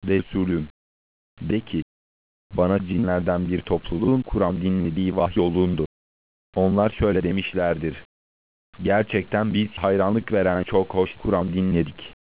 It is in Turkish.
Resulüm, de ki, bana cinlerden bir topluluğun Kur'an dinlediği vahyolundu. Onlar şöyle demişlerdir: gerçekten biz hayranlık veren çok hoş Kur'an dinledik.